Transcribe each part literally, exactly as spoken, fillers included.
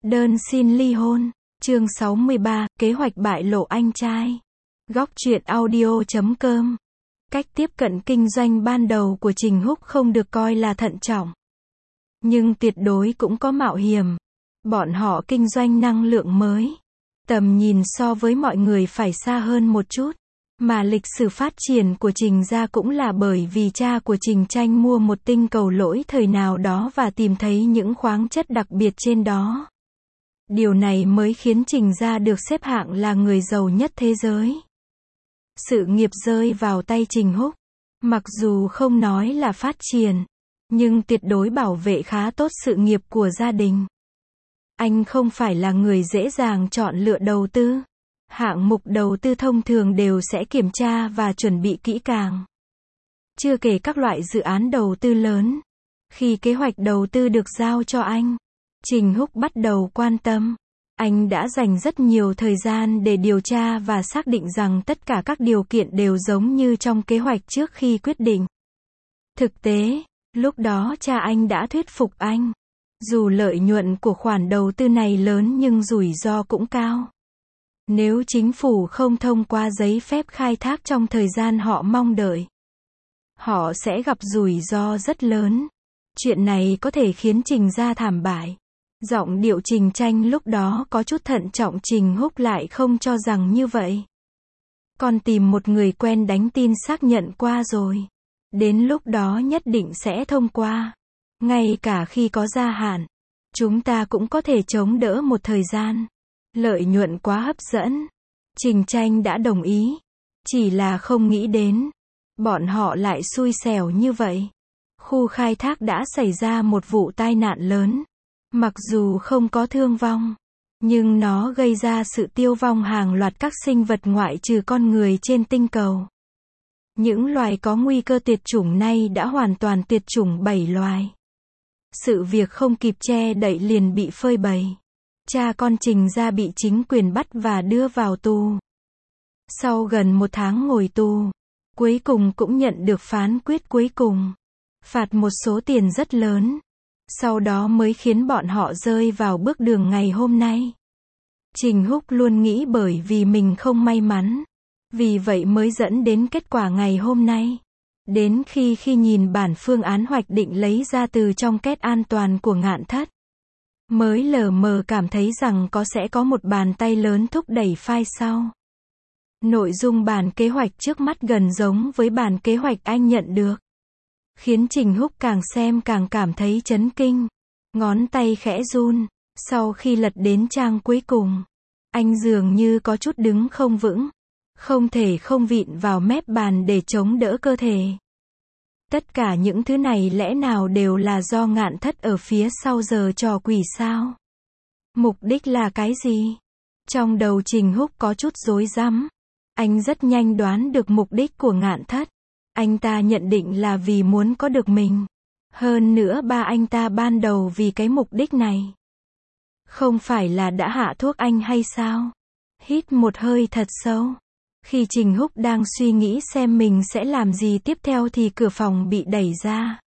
Đơn xin ly hôn. Chương sáu mươi ba, kế hoạch bại lộ anh trai. Góc truyện audio chấm com. Cách tiếp cận kinh doanh ban đầu của Trình Húc không được coi là thận trọng, nhưng tuyệt đối cũng có mạo hiểm. Bọn họ kinh doanh năng lượng mới, tầm nhìn so với mọi người phải xa hơn một chút. Mà lịch sử phát triển của Trình gia cũng là bởi vì cha của Trình Tranh mua một tinh cầu lỗi thời nào đó và tìm thấy những khoáng chất đặc biệt trên đó. Điều này mới khiến Trình gia được xếp hạng là người giàu nhất thế giới. Sự nghiệp rơi vào tay Trình Húc, mặc dù không nói là phát triển, nhưng tuyệt đối bảo vệ khá tốt sự nghiệp của gia đình. Anh không phải là người dễ dàng chọn lựa đầu tư. Hạng mục đầu tư thông thường đều sẽ kiểm tra và chuẩn bị kỹ càng. Chưa kể các loại dự án đầu tư lớn. Khi kế hoạch đầu tư được giao cho anh, Trình Húc bắt đầu quan tâm. Anh đã dành rất nhiều thời gian để điều tra và xác định rằng tất cả các điều kiện đều giống như trong kế hoạch trước khi quyết định. Thực tế, lúc đó cha anh đã thuyết phục anh. Dù lợi nhuận của khoản đầu tư này lớn nhưng rủi ro cũng cao. Nếu chính phủ không thông qua giấy phép khai thác trong thời gian họ mong đợi, họ sẽ gặp rủi ro rất lớn. Chuyện này có thể khiến Trình gia thảm bại. Giọng điệu Trình Tranh lúc đó có chút thận trọng. Trình Húc lại không cho rằng như vậy. Con tìm một người quen đánh tin xác nhận qua rồi. Đến lúc đó nhất định sẽ thông qua. Ngay cả khi có gia hạn, chúng ta cũng có thể chống đỡ một thời gian. Lợi nhuận quá hấp dẫn. Trình Tranh đã đồng ý. Chỉ là không nghĩ đến, bọn họ lại xui xẻo như vậy. Khu khai thác đã xảy ra một vụ tai nạn lớn. Mặc dù không có thương vong, nhưng nó gây ra sự tiêu vong hàng loạt các sinh vật ngoại trừ con người trên tinh cầu. Những loài có nguy cơ tuyệt chủng nay đã hoàn toàn tuyệt chủng bảy loài. Sự việc không kịp che đậy liền bị phơi bày. Cha con Trình gia bị chính quyền bắt và đưa vào tù. Sau gần một tháng ngồi tù, cuối cùng cũng nhận được phán quyết cuối cùng. Phạt một số tiền rất lớn. Sau đó mới khiến bọn họ rơi vào bước đường ngày hôm nay. Trình Húc luôn nghĩ bởi vì mình không may mắn. Vì vậy mới dẫn đến kết quả ngày hôm nay. Đến khi khi nhìn bản phương án hoạch định lấy ra từ trong két an toàn của Ngạn Thất, mới lờ mờ cảm thấy rằng có sẽ có một bàn tay lớn thúc đẩy file sau. Nội dung bản kế hoạch trước mắt gần giống với bản kế hoạch anh nhận được. Khiến Trình Húc càng xem càng cảm thấy chấn kinh. Ngón tay khẽ run. Sau khi lật đến trang cuối cùng, anh dường như có chút đứng không vững. Không thể không vịn vào mép bàn để chống đỡ cơ thể. Tất cả những thứ này lẽ nào đều là do Ngạn Thất ở phía sau giờ trò quỷ sao? Mục đích là cái gì? Trong đầu Trình Húc có chút rối rắm. Anh rất nhanh đoán được mục đích của Ngạn Thất. Anh ta nhận định là vì muốn có được mình. Hơn nữa ba anh ta ban đầu vì cái mục đích này. Không phải là đã hạ thuốc anh hay sao? Hít một hơi thật sâu. Khi Trình Húc đang suy nghĩ xem mình sẽ làm gì tiếp theo thì cửa phòng bị đẩy ra.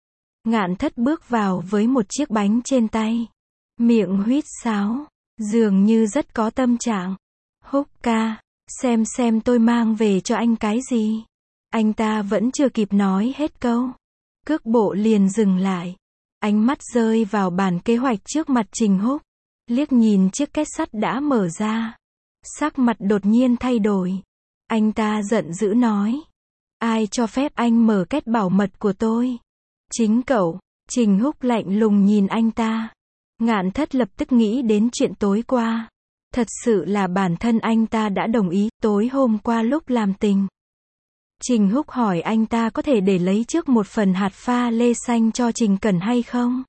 Ngạn Thất bước vào với một chiếc bánh trên tay. Miệng huýt sáo. Dường như rất có tâm trạng. Húc ca, xem xem tôi mang về cho anh cái gì. Anh ta vẫn chưa kịp nói hết câu. Cước bộ liền dừng lại. Ánh mắt rơi vào bản kế hoạch trước mặt Trình Húc. Liếc nhìn chiếc két sắt đã mở ra. Sắc mặt đột nhiên thay đổi. Anh ta giận dữ nói. Ai cho phép anh mở két bảo mật của tôi? Chính cậu. Trình Húc lạnh lùng nhìn anh ta. Ngạn Thất lập tức nghĩ đến chuyện tối qua. Thật sự là bản thân anh ta đã đồng ý tối hôm qua lúc làm tình. Trình Húc hỏi anh ta có thể để lấy trước một phần hạt pha lê xanh cho Trình Cẩn hay không?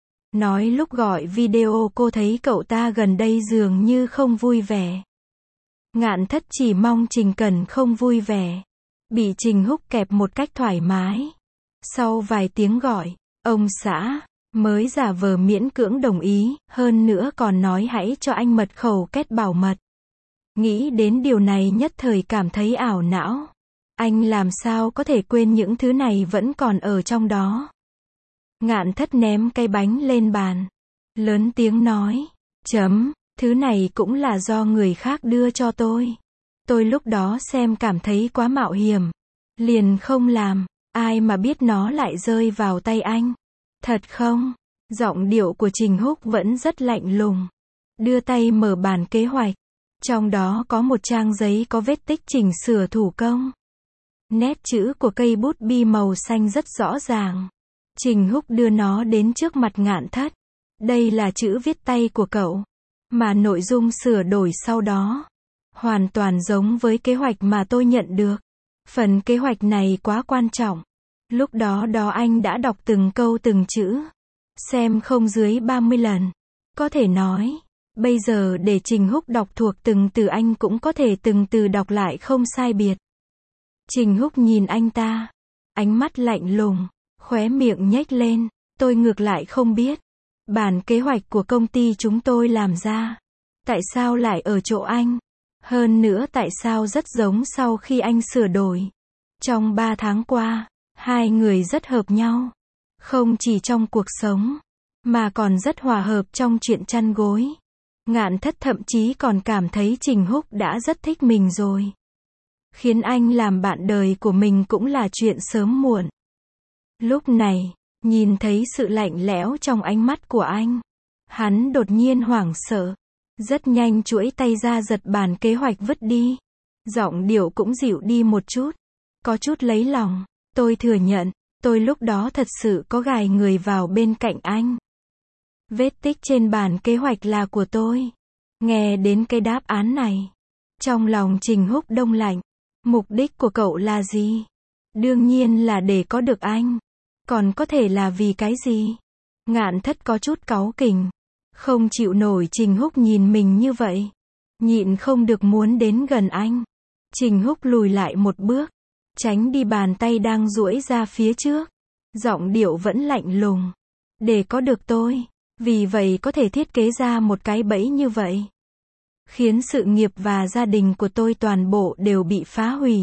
Nói lúc gọi video cô thấy cậu ta gần đây dường như không vui vẻ. Ngạn Thất chỉ mong Trình Cẩn không vui vẻ. Bị Trình Húc kẹp một cách thoải mái. Sau vài tiếng gọi, ông xã, mới giả vờ miễn cưỡng đồng ý, hơn nữa còn nói hãy cho anh mật khẩu két bảo mật. Nghĩ đến điều này nhất thời cảm thấy ảo não. Anh làm sao có thể quên những thứ này vẫn còn ở trong đó. Ngạn Thất ném cái bánh lên bàn. Lớn tiếng nói. Chấm, thứ này cũng là do người khác đưa cho tôi. Tôi lúc đó xem cảm thấy quá mạo hiểm. Liền không làm, ai mà biết nó lại rơi vào tay anh. Thật không? Giọng điệu của Trình Húc vẫn rất lạnh lùng. Đưa tay mở bản kế hoạch. Trong đó có một trang giấy có vết tích chỉnh sửa thủ công. Nét chữ của cây bút bi màu xanh rất rõ ràng. Trình Húc đưa nó đến trước mặt Ngạn Thất. Đây là chữ viết tay của cậu. Mà nội dung sửa đổi sau đó hoàn toàn giống với kế hoạch mà tôi nhận được. Phần kế hoạch này quá quan trọng. Lúc đó đó anh đã đọc từng câu từng chữ. Xem không dưới ba mươi lần. Có thể nói, bây giờ để Trình Húc đọc thuộc từng từ anh cũng có thể từng từ đọc lại không sai biệt. Trình Húc nhìn anh ta. Ánh mắt lạnh lùng, khóe miệng nhếch lên. Tôi ngược lại không biết. Bản kế hoạch của công ty chúng tôi làm ra. Tại sao lại ở chỗ anh? Hơn nữa tại sao rất giống sau khi anh sửa đổi. Trong ba tháng qua, hai người rất hợp nhau. Không chỉ trong cuộc sống, mà còn rất hòa hợp trong chuyện chăn gối. Ngạn Thất thậm chí còn cảm thấy Trình Húc đã rất thích mình rồi. Khiến anh làm bạn đời của mình cũng là chuyện sớm muộn. Lúc này, nhìn thấy sự lạnh lẽo trong ánh mắt của anh, hắn đột nhiên hoảng sợ. Rất nhanh chuỗi tay ra giật bản kế hoạch vứt đi. Giọng điệu cũng dịu đi một chút. Có chút lấy lòng. Tôi thừa nhận, tôi lúc đó thật sự có gài người vào bên cạnh anh. Vết tích trên bản kế hoạch là của tôi. Nghe đến cái đáp án này, trong lòng Trình Húc đông lạnh. Mục đích của cậu là gì? Đương nhiên là để có được anh. Còn có thể là vì cái gì? Ngạn Thất có chút cáu kỉnh. Không chịu nổi Trình Húc nhìn mình như vậy. Nhịn không được muốn đến gần anh. Trình Húc lùi lại một bước. Tránh đi bàn tay đang duỗi ra phía trước. Giọng điệu vẫn lạnh lùng. Để có được tôi. Vì vậy có thể thiết kế ra một cái bẫy như vậy. Khiến sự nghiệp và gia đình của tôi toàn bộ đều bị phá hủy.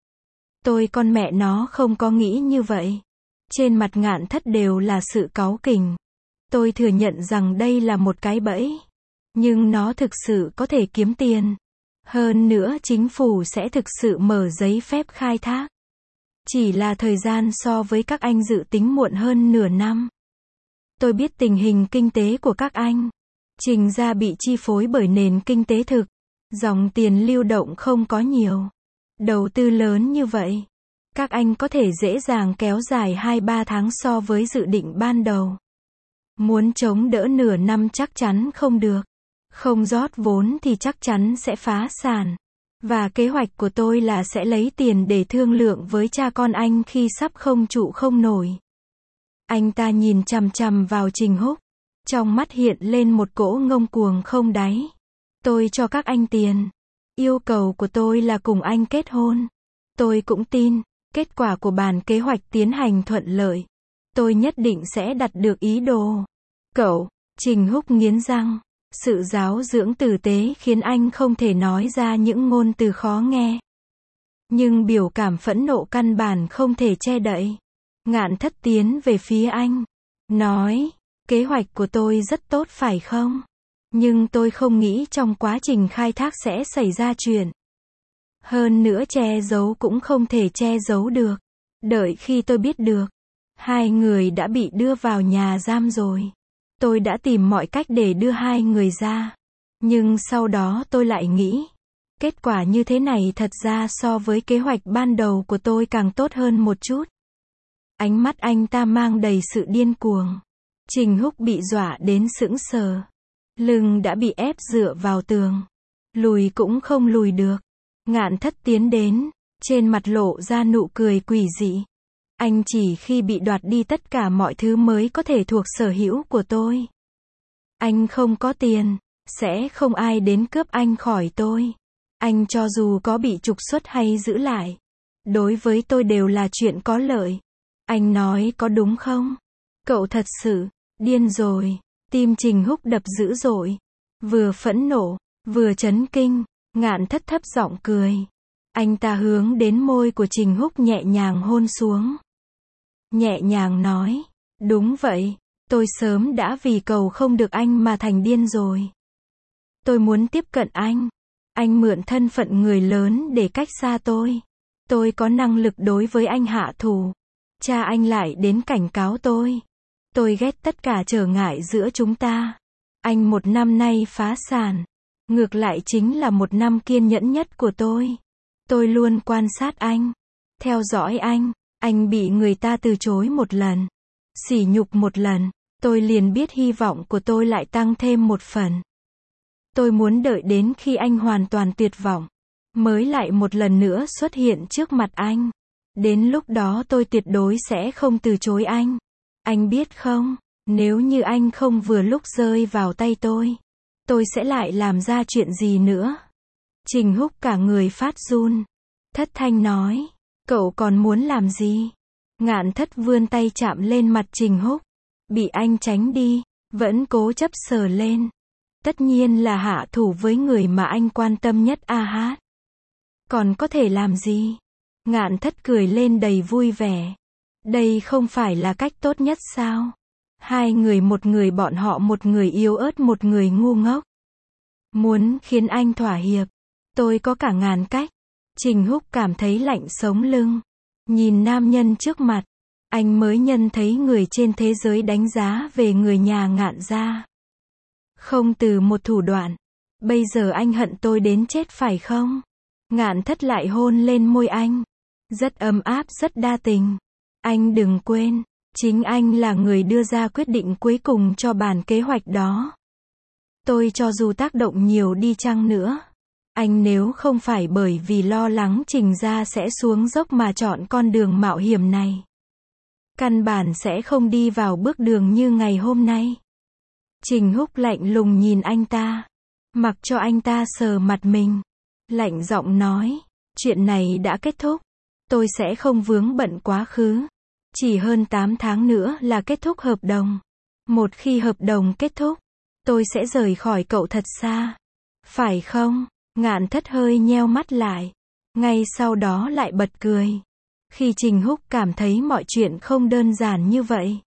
Tôi con mẹ nó không có nghĩ như vậy. Trên mặt Ngạn Thất đều là sự cáu kỉnh. Tôi thừa nhận rằng đây là một cái bẫy. Nhưng nó thực sự có thể kiếm tiền. Hơn nữa chính phủ sẽ thực sự mở giấy phép khai thác. Chỉ là thời gian so với các anh dự tính muộn hơn nửa năm. Tôi biết tình hình kinh tế của các anh. Trình gia bị chi phối bởi nền kinh tế thực. Dòng tiền lưu động không có nhiều. Đầu tư lớn như vậy. Các anh có thể dễ dàng kéo dài hai ba tháng so với dự định ban đầu. Muốn chống đỡ nửa năm chắc chắn không được. Không rót vốn thì chắc chắn sẽ phá sản. Và kế hoạch của tôi là sẽ lấy tiền để thương lượng với cha con anh khi sắp không trụ không nổi. Anh ta nhìn chằm chằm vào Trình Húc. Trong mắt hiện lên một cỗ ngông cuồng không đáy. Tôi cho các anh tiền. Yêu cầu của tôi là cùng anh kết hôn. Tôi cũng tin, kết quả của bản kế hoạch tiến hành thuận lợi. Tôi nhất định sẽ đạt được ý đồ. Cậu, Trình Húc nghiến răng. Sự giáo dưỡng tử tế khiến anh không thể nói ra những ngôn từ khó nghe. Nhưng biểu cảm phẫn nộ căn bản không thể che đậy. Ngạn Thất tiến về phía anh. Nói, kế hoạch của tôi rất tốt phải không? Nhưng tôi không nghĩ trong quá trình khai thác sẽ xảy ra chuyện. Hơn nữa che giấu cũng không thể che giấu được. Đợi khi tôi biết được, hai người đã bị đưa vào nhà giam rồi. Tôi đã tìm mọi cách để đưa hai người ra. Nhưng sau đó tôi lại nghĩ, kết quả như thế này thật ra so với kế hoạch ban đầu của tôi càng tốt hơn một chút. Ánh mắt anh ta mang đầy sự điên cuồng. Trình Húc bị dọa đến sững sờ. Lưng đã bị ép dựa vào tường. Lùi cũng không lùi được. Ngạn Thất tiến đến, trên mặt lộ ra nụ cười quỷ dị. Anh chỉ khi bị đoạt đi tất cả mọi thứ mới có thể thuộc sở hữu của tôi. Anh không có tiền, sẽ không ai đến cướp anh khỏi tôi. Anh cho dù có bị trục xuất hay giữ lại, đối với tôi đều là chuyện có lợi. Anh nói có đúng không? Cậu thật sự điên rồi. Tim Trình Húc đập dữ dội. Vừa phẫn nộ, vừa chấn kinh. Ngạn Thất thấp giọng cười. Anh ta hướng đến môi của Trình Húc nhẹ nhàng hôn xuống. Nhẹ nhàng nói. Đúng vậy, tôi sớm đã vì cầu không được anh mà thành điên rồi. Tôi muốn tiếp cận anh. Anh mượn thân phận người lớn để cách xa tôi. Tôi có năng lực đối với anh hạ thủ. Cha anh lại đến cảnh cáo tôi. Tôi ghét tất cả trở ngại giữa chúng ta. Anh một năm nay phá sản. Ngược lại chính là một năm kiên nhẫn nhất của tôi. Tôi luôn quan sát anh. Theo dõi anh. Anh bị người ta từ chối một lần. Sỉ nhục một lần. Tôi liền biết hy vọng của tôi lại tăng thêm một phần. Tôi muốn đợi đến khi anh hoàn toàn tuyệt vọng. Mới lại một lần nữa xuất hiện trước mặt anh. Đến lúc đó tôi tuyệt đối sẽ không từ chối anh. Anh biết không, nếu như anh không vừa lúc rơi vào tay tôi, tôi sẽ lại làm ra chuyện gì nữa. Trình Húc cả người phát run. Thất thanh nói, cậu còn muốn làm gì? Ngạn Thất vươn tay chạm lên mặt Trình Húc. Bị anh tránh đi, vẫn cố chấp sờ lên. Tất nhiên là hạ thủ với người mà anh quan tâm nhất a hát. Còn có thể làm gì? Ngạn Thất cười lên đầy vui vẻ. Đây không phải là cách tốt nhất sao? Hai người, một người bọn họ, một người yếu ớt, một người ngu ngốc. Muốn khiến anh thỏa hiệp, tôi có cả ngàn cách. Trình Húc cảm thấy lạnh sống lưng. Nhìn nam nhân trước mặt, anh mới nhận thấy người trên thế giới đánh giá về người nhà Ngạn gia. Không từ một thủ đoạn. Bây giờ anh hận tôi đến chết phải không? Ngạn Thất lại hôn lên môi anh. Rất ấm áp, rất đa tình. Anh đừng quên, chính anh là người đưa ra quyết định cuối cùng cho bản kế hoạch đó. Tôi cho dù tác động nhiều đi chăng nữa, anh nếu không phải bởi vì lo lắng Trình gia sẽ xuống dốc mà chọn con đường mạo hiểm này, căn bản sẽ không đi vào bước đường như ngày hôm nay. Trình Húc lạnh lùng nhìn anh ta, mặc cho anh ta sờ mặt mình, lạnh giọng nói, chuyện này đã kết thúc, tôi sẽ không vướng bận quá khứ. Chỉ hơn tám tháng nữa là kết thúc hợp đồng. Một khi hợp đồng kết thúc, tôi sẽ rời khỏi cậu thật xa. Phải không? Ngạn Thất hơi nheo mắt lại. Ngay sau đó lại bật cười. Khi Trình Húc cảm thấy mọi chuyện không đơn giản như vậy.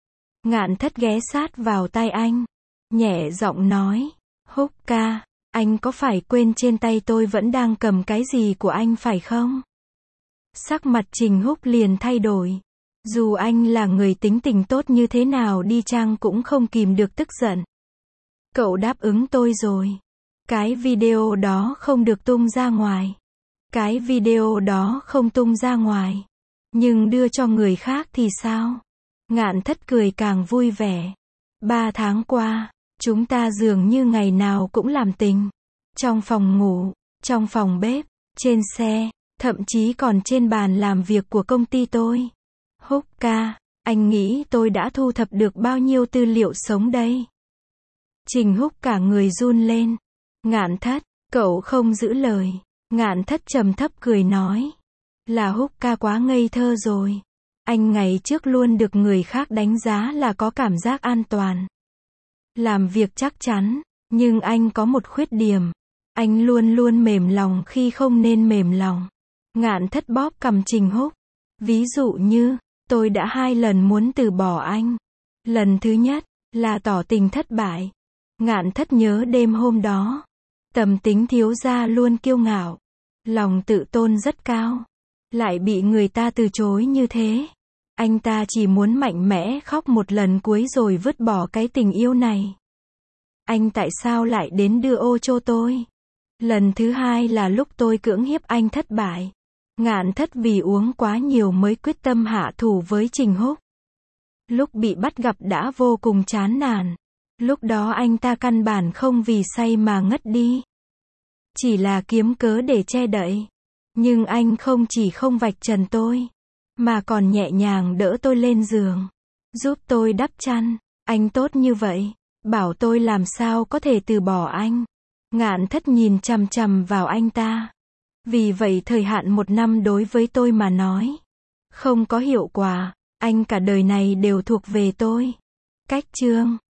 Ngạn Thất ghé sát vào tai anh. Nhẹ giọng nói. Húc ca, anh có phải quên trên tay tôi vẫn đang cầm cái gì của anh phải không? Sắc mặt Trình Húc liền thay đổi. Dù anh là người tính tình tốt như thế nào đi chăng cũng không kìm được tức giận. Cậu đáp ứng tôi rồi. Cái video đó không được tung ra ngoài. Cái video đó không tung ra ngoài. Nhưng đưa cho người khác thì sao? Ngạn Thất cười càng vui vẻ. Ba tháng qua, chúng ta dường như ngày nào cũng làm tình. Trong phòng ngủ, trong phòng bếp, trên xe, thậm chí còn trên bàn làm việc của công ty tôi. Húc ca, anh nghĩ tôi đã thu thập được bao nhiêu tư liệu sống đây? Trình Húc cả người run lên. Ngạn Thất, cậu không giữ lời. Ngạn Thất trầm thấp cười nói. Là Húc ca quá ngây thơ rồi. Anh ngày trước luôn được người khác đánh giá là có cảm giác an toàn. Làm việc chắc chắn, nhưng anh có một khuyết điểm. Anh luôn luôn mềm lòng khi không nên mềm lòng. Ngạn Thất bóp cằm Trình Húc. Ví dụ như, tôi đã hai lần muốn từ bỏ anh. Lần thứ nhất, là tỏ tình thất bại. Ngạn Thất nhớ đêm hôm đó. Tầm tính thiếu gia luôn kiêu ngạo. Lòng tự tôn rất cao. Lại bị người ta từ chối như thế. Anh ta chỉ muốn mạnh mẽ khóc một lần cuối rồi vứt bỏ cái tình yêu này. Anh tại sao lại đến đưa ô cho tôi? Lần thứ hai là lúc tôi cưỡng hiếp anh thất bại. Ngạn Thất vì uống quá nhiều mới quyết tâm hạ thủ với Trình Húc. Lúc bị bắt gặp đã vô cùng chán nản. Lúc đó anh ta căn bản không vì say mà ngất đi. Chỉ là kiếm cớ để che đậy. Nhưng anh không chỉ không vạch trần tôi, mà còn nhẹ nhàng đỡ tôi lên giường. Giúp tôi đắp chăn. Anh tốt như vậy. Bảo tôi làm sao có thể từ bỏ anh. Ngạn Thất nhìn chằm chằm vào anh ta. Vì vậy thời hạn một năm đối với tôi mà nói không có hiệu quả. Anh cả đời này đều thuộc về tôi. Cách chương